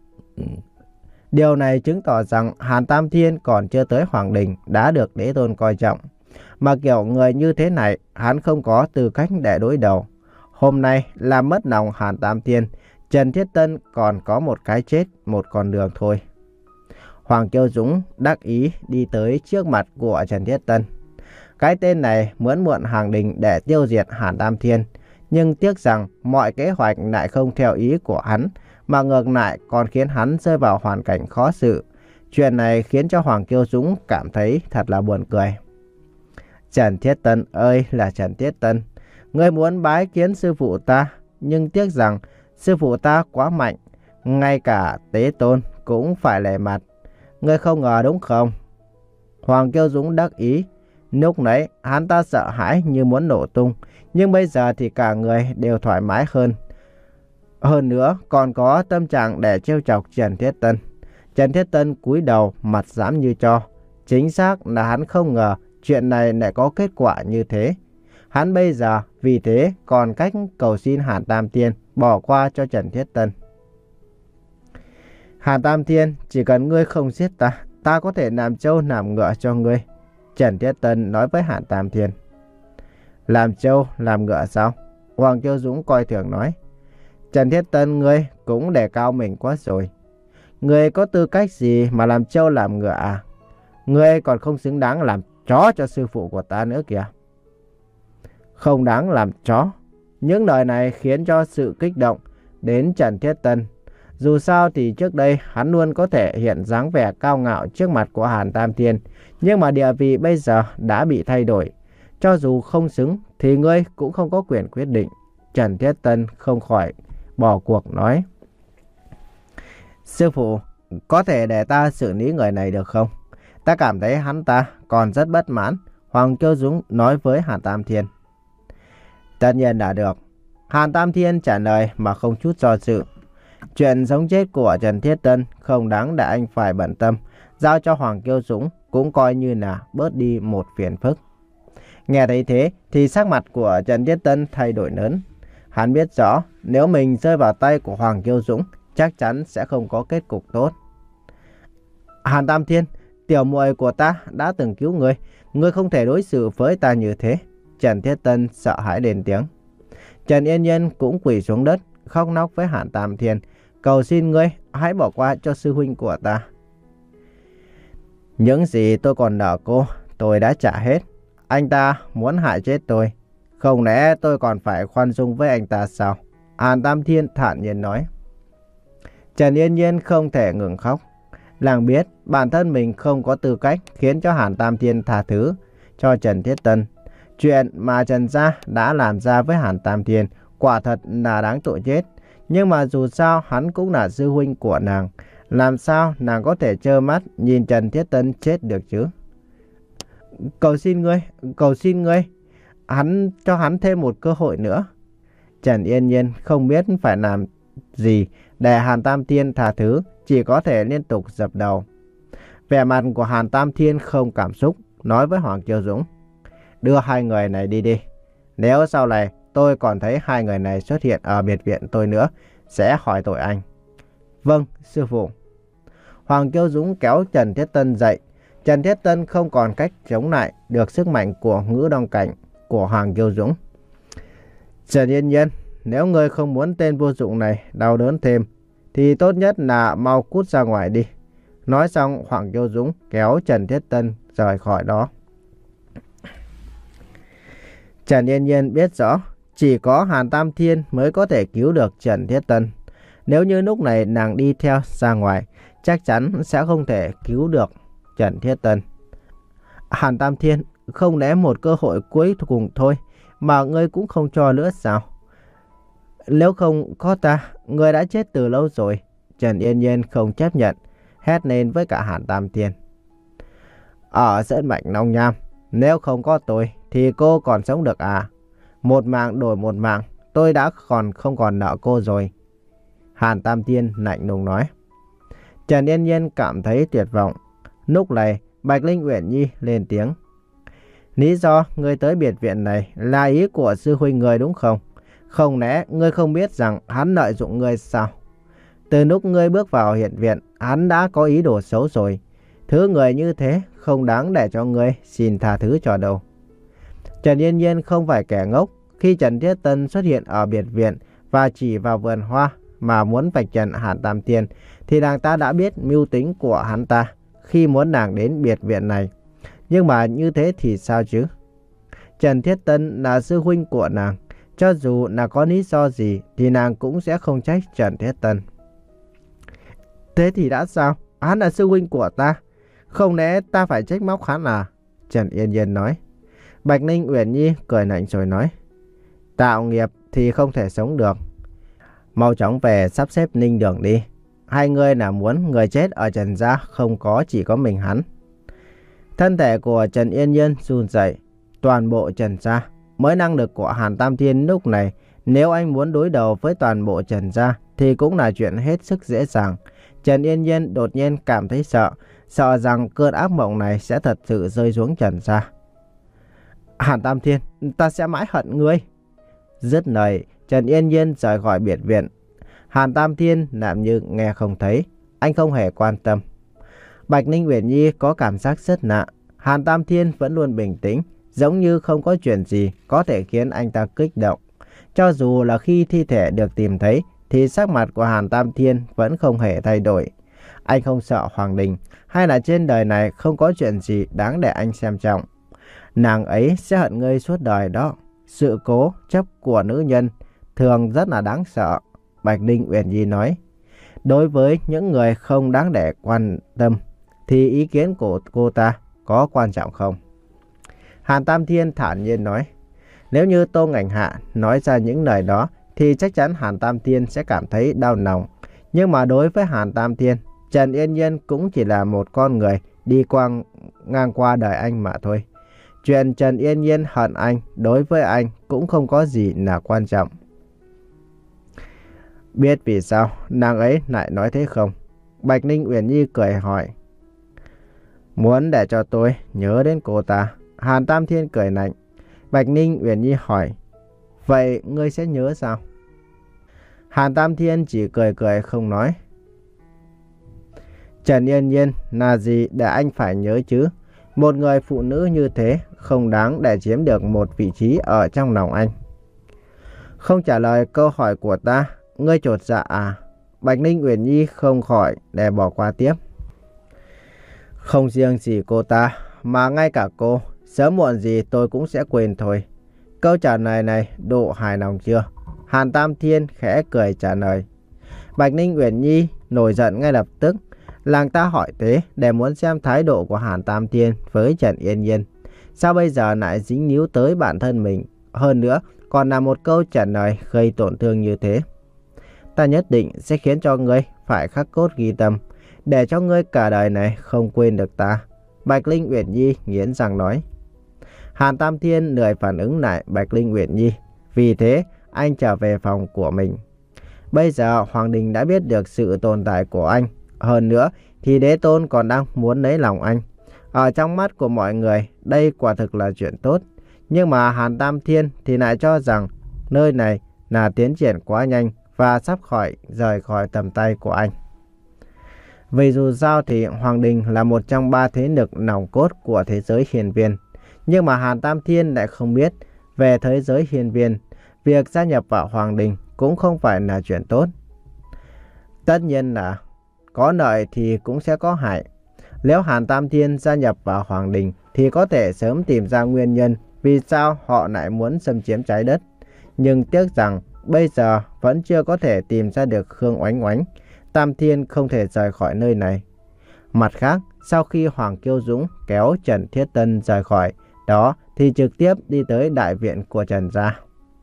S1: Điều này chứng tỏ rằng Hàn Tam Thiên còn chưa tới Hoàng Đình đã được Đế Tôn coi trọng. Mà kiểu người như thế này, hắn không có tư cách để đối đầu. Hôm nay làm mất lòng Hàn Tam Thiên, Trần Thiết Tân còn có một cái chết, một con đường thôi. Hoàng Kiêu Dũng đắc ý đi tới trước mặt của Trần Thiết Tân. Cái tên này mướn mượn Hoàng Đình để tiêu diệt Hàn Tam Thiên. Nhưng tiếc rằng mọi kế hoạch lại không theo ý của hắn, mà ngược lại còn khiến hắn rơi vào hoàn cảnh khó xử. Chuyện này khiến cho Hoàng Kiêu Dũng cảm thấy thật là buồn cười. Trần Thiết Tân ơi là Trần Thiết Tân, ngươi muốn bái kiến sư phụ ta, nhưng tiếc rằng sư phụ ta quá mạnh, ngay cả Tế Tôn cũng phải lệ mặt. Ngươi không ngờ đúng không? Hoàng Kiêu Dũng đắc ý. Lúc nãy hắn ta sợ hãi như muốn nổ tung, nhưng bây giờ thì cả người đều thoải mái hơn. Hơn nữa còn có tâm trạng để trêu chọc Trần Thiết Tân. Trần Thiết Tân cúi đầu mặt xám như tro. Chính xác là hắn không ngờ chuyện này lại có kết quả như thế. Hắn bây giờ vì thế còn cách cầu xin Hàn Tam Thiên bỏ qua cho Trần Thiết Tân. Hàn Tam Thiên, chỉ cần ngươi không giết ta, ta có thể làm trâu làm ngựa cho ngươi. Trần Thiết Tân nói với Hàn Tam Thiên. Làm trâu làm ngựa sao? Hoàng Kiêu Dũng coi thường nói. Trần Thiết Tân, ngươi cũng đề cao mình quá rồi. Ngươi có tư cách gì mà làm trâu làm ngựa à? Ngươi còn không xứng đáng làm chó cho sư phụ của ta nữa kìa. Không đáng làm chó. Những lời này khiến cho sự kích động đến Trần Thiết Tân. Dù sao thì trước đây hắn luôn có thể hiện dáng vẻ cao ngạo trước mặt của Hàn Tam Thiên, nhưng mà địa vị bây giờ đã bị thay đổi. Cho dù không xứng thì ngươi cũng không có quyền quyết định. Trần Thiết Tân không khỏi bỏ cuộc nói: Sư phụ, có thể để ta xử lý người này được không? Ta cảm thấy hắn ta còn rất bất mãn. Hoàng Kiêu Dũng nói với Hàn Tam Thiên. Tất nhiên đã được. Hàn Tam Thiên trả lời mà không chút do dự. Chuyện sống chết của Trần Thiết Tân không đáng để anh phải bận tâm. Giao cho Hoàng Kiêu Dũng cũng coi như là bớt đi một phiền phức. Nghe thấy thế thì sắc mặt của Trần Thiết Tân thay đổi lớn. Hắn biết rõ nếu mình rơi vào tay của Hoàng Kiêu Dũng chắc chắn sẽ không có kết cục tốt. Hàn Tam Thiên, tiểu muội của ta đã từng cứu ngươi, ngươi không thể đối xử với ta như thế. Trần Thiết Tân sợ hãi lên tiếng. Trần Yên Nhiên cũng quỳ xuống đất khóc nóc với Hàn Tam Thiên, cầu xin ngươi hãy bỏ qua cho sư huynh của ta. Những gì tôi còn nợ cô tôi đã trả hết. Anh ta muốn hại chết tôi, không lẽ tôi còn phải khoan dung với anh ta sao? Hàn Tam Thiên thản nhiên nói. Trần Yên Nhiên không thể ngừng khóc. Nàng biết bản thân mình không có tư cách khiến cho Hàn Tam Thiên tha thứ cho Trần Thiết Tân. Chuyện mà Trần gia đã làm ra với Hàn Tam Thiên quả thật là đáng tội chết. Nhưng mà dù sao hắn cũng là sư huynh của nàng. Làm sao nàng có thể trơ mắt nhìn Trần Thiết Tân chết được chứ? Cầu xin ngươi, cầu xin ngươi, hắn cho hắn thêm một cơ hội nữa. Trần Yên Nhiên không biết phải làm gì để Hàn Tam Thiên tha thứ, chỉ có thể liên tục dập đầu. Vẻ mặt của Hàn Tam Thiên không cảm xúc, nói với Hoàng Kiêu Dũng. Đưa hai người này đi đi. Nếu sau này tôi còn thấy hai người này xuất hiện ở biệt viện tôi nữa, sẽ hỏi tội anh. Vâng, sư phụ. Hoàng Kiêu Dũng kéo Trần Thiết Tân dậy. Trần Thiết Tân không còn cách chống lại được sức mạnh của ngữ đong cảnh của Hoàng Kiêu Dũng. Trần Yên Nhiên, nếu ngươi không muốn tên vô dụng này đau đớn thêm, thì tốt nhất là mau cút ra ngoài đi. Nói xong, Hoàng Kiêu Dũng kéo Trần Thiết Tân rời khỏi đó. Trần Yên Nhiên biết rõ, chỉ có Hàn Tam Thiên mới có thể cứu được Trần Thiết Tân. Nếu như lúc này nàng đi theo ra ngoài, chắc chắn sẽ không thể cứu được Trần Thiết Tân. Hàn Tam Thiên, không lẽ một cơ hội cuối cùng thôi mà ngươi cũng không cho nữa sao? Nếu không có ta, ngươi đã chết từ lâu rồi. Trần Yên Nhiên không chấp nhận, hét lên với cả Hàn Tam Thiên. Ở Sơn Mạch Long Nham, nếu không có tôi thì cô còn sống được à? Một mạng đổi một mạng, tôi đã còn không còn nợ cô rồi. Hàn Tam Thiên lạnh lùng nói. Trần Yên Nhiên cảm thấy tuyệt vọng. Lúc này, Bạch Linh Uyển Nhi lên tiếng. Lý do ngươi tới biệt viện này là ý của sư huynh ngươi đúng không? Không lẽ ngươi không biết rằng hắn lợi dụng ngươi sao? Từ lúc ngươi bước vào hiện viện, hắn đã có ý đồ xấu rồi. Thứ người như thế không đáng để cho ngươi xin tha thứ cho đâu. Trần Yên Nhiên không phải kẻ ngốc. Khi Trần Thiết Tân xuất hiện ở biệt viện và chỉ vào vườn hoa mà muốn vạch trần Hàn Tam Thiên, thì nàng ta đã biết mưu tính của hắn ta khi muốn nàng đến biệt viện này. Nhưng mà như thế thì sao chứ? Trần Thiết Tân là sư huynh của nàng. Cho dù là có lý do gì thì nàng cũng sẽ không trách Trần Thiết Tân. Thế thì đã sao? Hắn là sư huynh của ta. Không lẽ ta phải trách móc hắn à? Trần Yên Nhiên nói. Bạch Ninh Uyển Nhi cười lạnh rồi nói. Tạo nghiệp thì không thể sống được. Mau chóng về sắp xếp Ninh Đường đi. Hai người là muốn người chết ở Trần gia không có chỉ có mình hắn. Thân thể của Trần Yên Nhiên run rẩy. Toàn bộ Trần gia, mới năng lực của Hàn Tam Thiên lúc này, nếu anh muốn đối đầu với toàn bộ Trần gia thì cũng là chuyện hết sức dễ dàng. Trần Yên Nhiên đột nhiên cảm thấy sợ, sợ rằng cơn ác mộng này sẽ thật sự rơi xuống Trần gia. Hàn Tam Thiên, ta sẽ mãi hận ngươi. Dứt lời, Trần Yên Nhiên rời khỏi biệt viện. Hàn Tam Thiên làm như nghe không thấy, anh không hề quan tâm. Bạch Ninh Uyển Nhi có cảm giác rất lạ. Hàn Tam Thiên vẫn luôn bình tĩnh, giống như không có chuyện gì có thể khiến anh ta kích động. Cho dù là khi thi thể được tìm thấy, thì sắc mặt của Hàn Tam Thiên vẫn không hề thay đổi. Anh không sợ Hoàng Đình, hay là trên đời này không có chuyện gì đáng để anh xem trọng. Nàng ấy sẽ hận ngươi suốt đời đó. Sự cố chấp của nữ nhân thường rất là đáng sợ. Bạch Ninh Uyển Nhi nói. Đối với những người không đáng để quan tâm thì ý kiến của cô ta có quan trọng không? Hàn Tam Thiên thản nhiên nói. Nếu như Tô Ngạnh Hạ nói ra những lời đó thì chắc chắn Hàn Tam Thiên sẽ cảm thấy đau lòng. Nhưng mà đối với Hàn Tam Thiên, Trần Yên Nhiên cũng chỉ là một con người đi qua ngang qua đời anh mà thôi. Chuyện Trần Yên Nhiên hận anh đối với anh cũng không có gì là quan trọng. Biết vì sao nàng ấy lại nói thế không? Bạch Ninh Uyển Nhi cười hỏi. Muốn để cho tôi nhớ đến cô ta. Hàn Tam Thiên cười lạnh. Bạch Ninh Uyển Nhi hỏi. Vậy ngươi sẽ nhớ sao? Hàn Tam Thiên chỉ cười cười không nói. Trần Yên Nhiên là gì để anh phải nhớ chứ? Một người phụ nữ như thế không đáng để chiếm được một vị trí ở trong lòng anh. Không trả lời câu hỏi của ta, ngươi chột dạ à? Bạch Ninh Uyển Nhi không khỏi để bỏ qua tiếp. Không riêng gì cô ta, mà ngay cả cô, sớm muộn gì tôi cũng sẽ quên thôi. Câu trả lời này đủ hài lòng chưa? Hàn Tam Thiên khẽ cười trả lời. Bạch Ninh Uyển Nhi nổi giận ngay lập tức. Làng ta hỏi thế để muốn xem thái độ của Hàn Tam Thiên với Trần Yên Nhiên. Sao bây giờ lại dính níu tới bản thân mình? Hơn nữa còn là một câu trả lời gây tổn thương như thế. Ta nhất định sẽ khiến cho ngươi phải khắc cốt ghi tâm, để cho ngươi cả đời này không quên được ta. Bạch Ninh Uyển Nhi nghiến răng nói. Hàn Tam Thiên lười phản ứng lại Bạch Ninh Uyển Nhi. Vì thế anh trở về phòng của mình. Bây giờ Hoàng Đình đã biết được sự tồn tại của anh. Hơn nữa thì Đế Tôn còn đang muốn lấy lòng anh. Ở trong mắt của mọi người đây quả thực là chuyện tốt. Nhưng mà Hàn Tam Thiên thì lại cho rằng nơi này là tiến triển quá nhanh và sắp khỏi rời khỏi tầm tay của anh. Vì dù sao thì Hoàng Đình là một trong ba thế lực nòng cốt của thế giới hiền viên. Nhưng mà Hàn Tam Thiên lại không biết về thế giới hiền viên. Việc gia nhập vào Hoàng Đình cũng không phải là chuyện tốt. Tất nhiên là có lợi thì cũng sẽ có hại. Nếu Hàn Tam Thiên gia nhập vào Hoàng Đình thì có thể sớm tìm ra nguyên nhân vì sao họ lại muốn xâm chiếm trái đất. Nhưng tiếc rằng bây giờ vẫn chưa có thể tìm ra được Khương Oánh Oánh. Tam Thiên không thể rời khỏi nơi này. Mặt khác, sau khi Hoàng Kiêu Dũng kéo Trần Thiết Tân rời khỏi đó thì trực tiếp đi tới đại viện của Trần gia.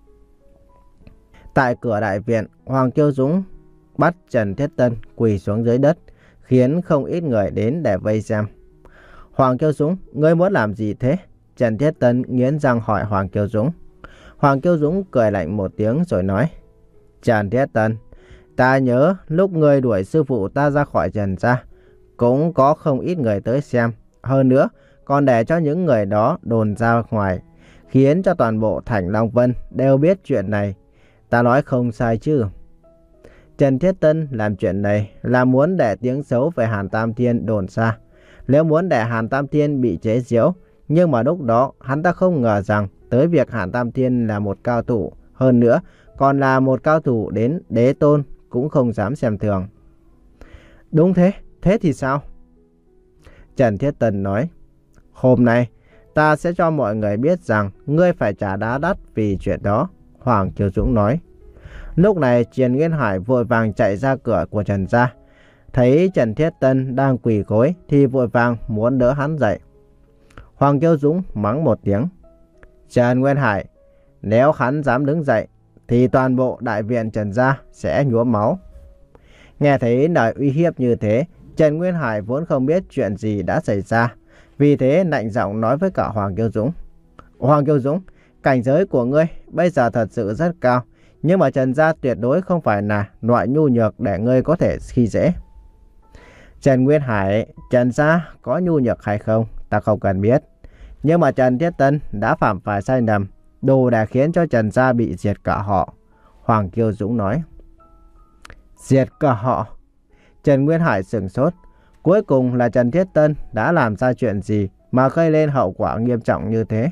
S1: Tại cửa đại viện, Hoàng Kiêu Dũng bắt Trần Thiết Tân quỳ xuống dưới đất, khiến không ít người đến để vây xem. Hoàng Kiêu Dũng, ngươi muốn làm gì thế? Trần Thiết Tân nghiến răng hỏi Hoàng Kiêu Dũng. Hoàng Kiêu Dũng cười lạnh một tiếng rồi nói. Trần Thiết Tân, ta nhớ lúc ngươi đuổi sư phụ ta ra khỏi Trần gia, cũng có không ít người tới xem. Hơn nữa, còn để cho những người đó đồn ra ngoài, khiến cho toàn bộ Thành Long Vân đều biết chuyện này. Ta nói không sai chứ? Trần Thiết Tân làm chuyện này là muốn để tiếng xấu về Hàn Tam Thiên đồn xa. Nếu muốn để Hàn Tam Thiên bị chế giễu, nhưng mà lúc đó hắn ta không ngờ rằng tới việc Hàn Tam Thiên là một cao thủ. Hơn nữa, còn là một cao thủ đến Đế Tôn cũng không dám xem thường. Đúng thế, thế thì sao? Trần Thiết Tân nói. Hôm nay, ta sẽ cho mọi người biết rằng ngươi phải trả giá đắt vì chuyện đó. Hoàng Kiêu Dũng nói. Lúc này Triền Nguyên Hải vội vàng chạy ra cửa của Trần gia. Thấy Trần Thiết Tân đang quỳ gối thì vội vàng muốn đỡ hắn dậy. Hoàng Kiêu Dũng mắng một tiếng. Trần Nguyên Hải, nếu hắn dám đứng dậy thì toàn bộ đại viện Trần gia sẽ nhuốm máu. Nghe thấy lời uy hiếp như thế, Trần Nguyên Hải vốn không biết chuyện gì đã xảy ra. Vì thế lạnh giọng nói với cả Hoàng Kiêu Dũng. Hoàng Kiêu Dũng, cảnh giới của ngươi bây giờ thật sự rất cao. Nhưng mà Trần gia tuyệt đối không phải là loại nhu nhược để ngươi có thể khi dễ. Trần Nguyên Hải, Trần gia có nhu nhược hay không, ta không cần biết. Nhưng mà Trần Thiết Tân đã phạm phải sai lầm, đủ để khiến cho Trần gia bị diệt cả họ. Hoàng Kiêu Dũng nói. Diệt cả họ? Trần Nguyên Hải sửng sốt. Cuối cùng là Trần Thiết Tân đã làm ra chuyện gì mà gây lên hậu quả nghiêm trọng như thế?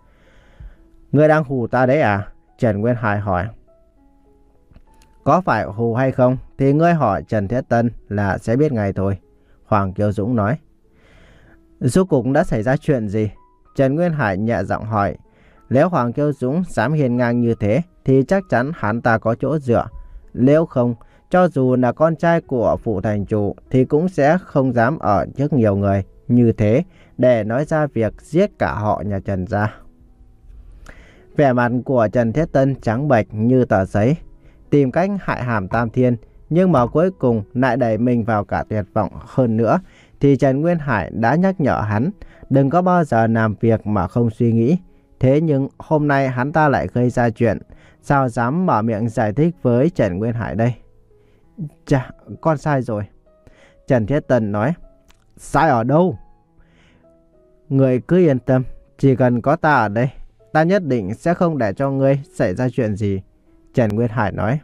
S1: Ngươi đang hù ta đấy à? Trần Nguyên Hải hỏi. Có phải hù hay không thì ngươi hỏi Trần Thiết Tân là sẽ biết ngay thôi. Hoàng Kiêu Dũng nói. Rốt cuộc đã xảy ra chuyện gì? Trần Nguyên Hải nhẹ giọng hỏi. Nếu Hoàng Kiêu Dũng dám hiên ngang như thế thì chắc chắn hắn ta có chỗ dựa. Nếu không, cho dù là con trai của phủ thành chủ thì cũng sẽ không dám ở trước nhiều người như thế để nói ra việc giết cả họ nhà Trần ra. Vẻ mặt của Trần Thiết Tân trắng bệch như tờ giấy, tìm cách hại Hàn Tam Thiên, nhưng mà cuối cùng lại đẩy mình vào cả tuyệt vọng hơn nữa. Thì Trần Nguyên Hải đã nhắc nhở hắn đừng có bao giờ làm việc mà không suy nghĩ. Thế nhưng hôm nay hắn ta lại gây ra chuyện, sao dám mở miệng giải thích với Trần Nguyên Hải đây? Chà, con sai rồi. Trần Thiết Tân nói. Sai ở đâu? Người cứ yên tâm, chỉ cần có ta ở đây, ta nhất định sẽ không để cho ngươi xảy ra chuyện gì. Trần Nguyên Hải nói.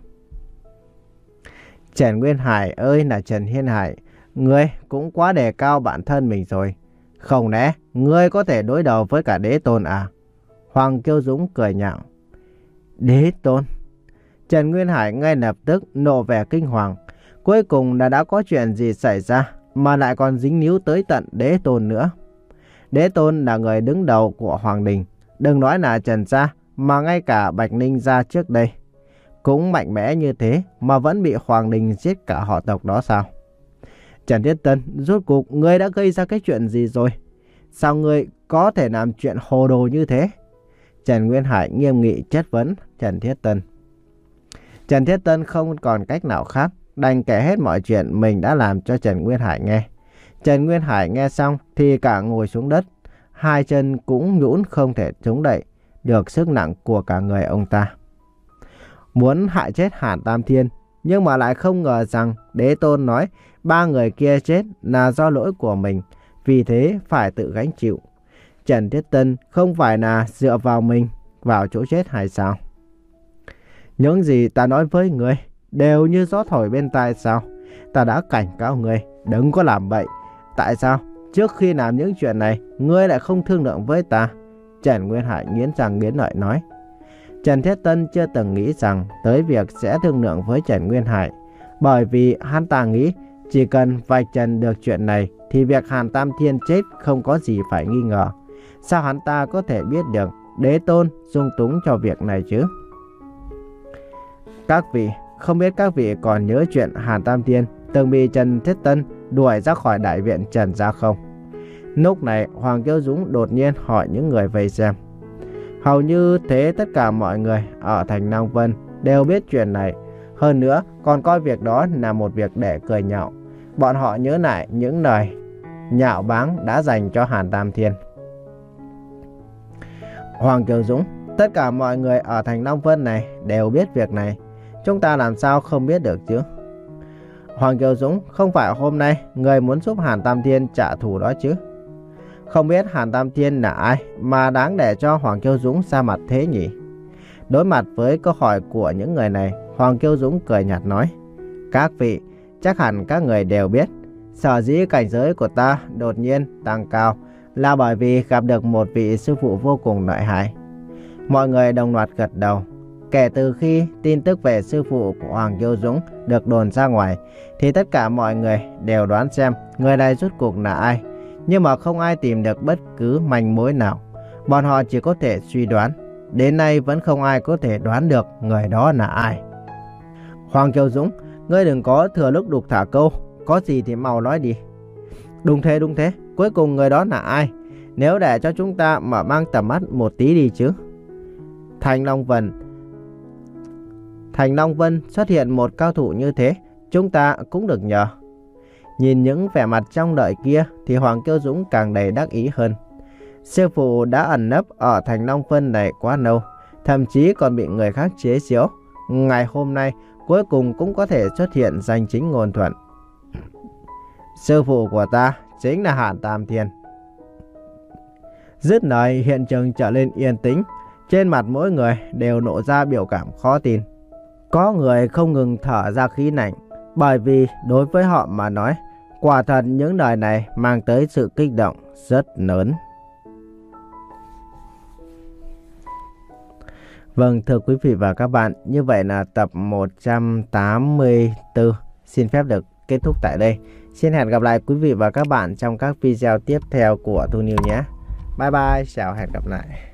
S1: Trần Nguyên Hải ơi là Trần Hiên Hải, ngươi cũng quá đề cao bản thân mình rồi. Không lẽ ngươi có thể đối đầu với cả Đế Tôn à? Hoàng Kiêu Dũng cười nhạo. Đế Tôn? Trần Nguyên Hải ngay lập tức nộ vẻ kinh hoàng. Cuối cùng là đã có chuyện gì xảy ra mà lại còn dính líu tới tận Đế Tôn nữa. Đế Tôn là người đứng đầu của Hoàng Đình. Đừng nói là Trần gia, mà ngay cả Bạch Ninh gia trước đây cũng mạnh mẽ như thế mà vẫn bị Hoàng Đình giết cả họ tộc đó sao? Trần Thiết Tân, rốt cuộc ngươi đã gây ra cái chuyện gì rồi? Sao ngươi có thể làm chuyện hồ đồ như thế? Trần Nguyên Hải nghiêm nghị chất vấn Trần Thiết Tân. Trần Thiết Tân không còn cách nào khác, đành kể hết mọi chuyện mình đã làm cho Trần Nguyên Hải nghe. Trần Nguyên Hải nghe xong thì cả ngồi xuống đất, hai chân cũng nhũn không thể chống đậy được sức nặng của cả người ông ta. Muốn hại chết Hàn Tam Thiên, nhưng mà lại không ngờ rằng Đế Tôn nói ba người kia chết là do lỗi của mình, vì thế phải tự gánh chịu. Trần Thiết Tân không phải là dựa vào mình vào chỗ chết hay sao? Những gì ta nói với người đều như gió thổi bên tai sao? Ta đã cảnh cáo người đừng có làm bậy. Tại sao trước khi làm những chuyện này ngươi lại không thương lượng với ta? Trần Nguyên Hải nghiến răng nghiến lợi nói. Trần Thiết Tân chưa từng nghĩ rằng tới việc sẽ thương lượng với Trần Nguyên Hải, bởi vì hắn ta nghĩ chỉ cần vạch trần được chuyện này thì việc Hàn Tam Thiên chết không có gì phải nghi ngờ. Sao hắn ta có thể biết được Đế Tôn dung túng cho việc này chứ? Các vị, không biết các vị còn nhớ chuyện Hàn Tam Thiên từng bị Trần Thiết Tân đuổi ra khỏi đại viện Trần gia không? Lúc này Hoàng Kiêu Dũng đột nhiên hỏi những người vây xem. Hầu như thế tất cả mọi người ở thành Long Vân đều biết chuyện này. Hơn nữa còn coi việc đó là một việc để cười nhạo. Bọn họ nhớ lại những lời nhạo báng đã dành cho Hàn Tam Thiên. Hoàng Kiều Dũng, tất cả mọi người ở thành Long Vân này đều biết việc này. Chúng ta làm sao không biết được chứ? Hoàng Kiều Dũng, không phải hôm nay người muốn giúp Hàn Tam Thiên trả thù đó chứ? Không biết Hàn Tam Thiên là ai mà đáng để cho Hoàng Kiêu Dũng ra mặt thế nhỉ? Đối mặt với câu hỏi của những người này, Hoàng Kiêu Dũng cười nhạt nói. Các vị, chắc hẳn các người đều biết, sở dĩ cảnh giới của ta đột nhiên tăng cao là bởi vì gặp được một vị sư phụ vô cùng lợi hại. Mọi người đồng loạt gật đầu. Kể từ khi tin tức về sư phụ của Hoàng Kiêu Dũng được đồn ra ngoài, thì tất cả mọi người đều đoán xem người này rốt cuộc là ai. Nhưng mà không ai tìm được bất cứ manh mối nào. Bọn họ chỉ có thể suy đoán. Đến nay vẫn không ai có thể đoán được người đó là ai. Hoàng Kiều Dũng, ngươi đừng có thừa lúc đục thả câu. Có gì thì mau nói đi. Đúng thế, đúng thế. Cuối cùng người đó là ai? Nếu để cho chúng ta mở mang tầm mắt một tí đi chứ. Thành Long Vân Thành Long Vân xuất hiện một cao thủ như thế, chúng ta cũng được nhờ. Nhìn những vẻ mặt trong đợi kia thì Hoàng Kiêu Dũng càng đầy đắc ý hơn. Sư phụ đã ẩn nấp ở thành Long Vân này quá lâu, thậm chí còn bị người khác chế giễu. Ngày hôm nay cuối cùng cũng có thể xuất hiện danh chính ngôn thuận. Sư phụ của ta chính là Hàn Tam Thiên. Dứt lời, hiện trường trở lên yên tĩnh. Trên mặt mỗi người đều nộ ra biểu cảm khó tin. Có người không ngừng thở ra khí lạnh, bởi vì đối với họ mà nói, quả thật những lời này mang tới sự kích động rất lớn. Vâng, thưa quý vị và các bạn, như vậy là tập một trăm tám mươi tư xin phép được kết thúc tại đây. Xin hẹn gặp lại quý vị và các bạn trong các video tiếp theo của Thu Niu nhé. Bye bye, chào hẹn gặp lại.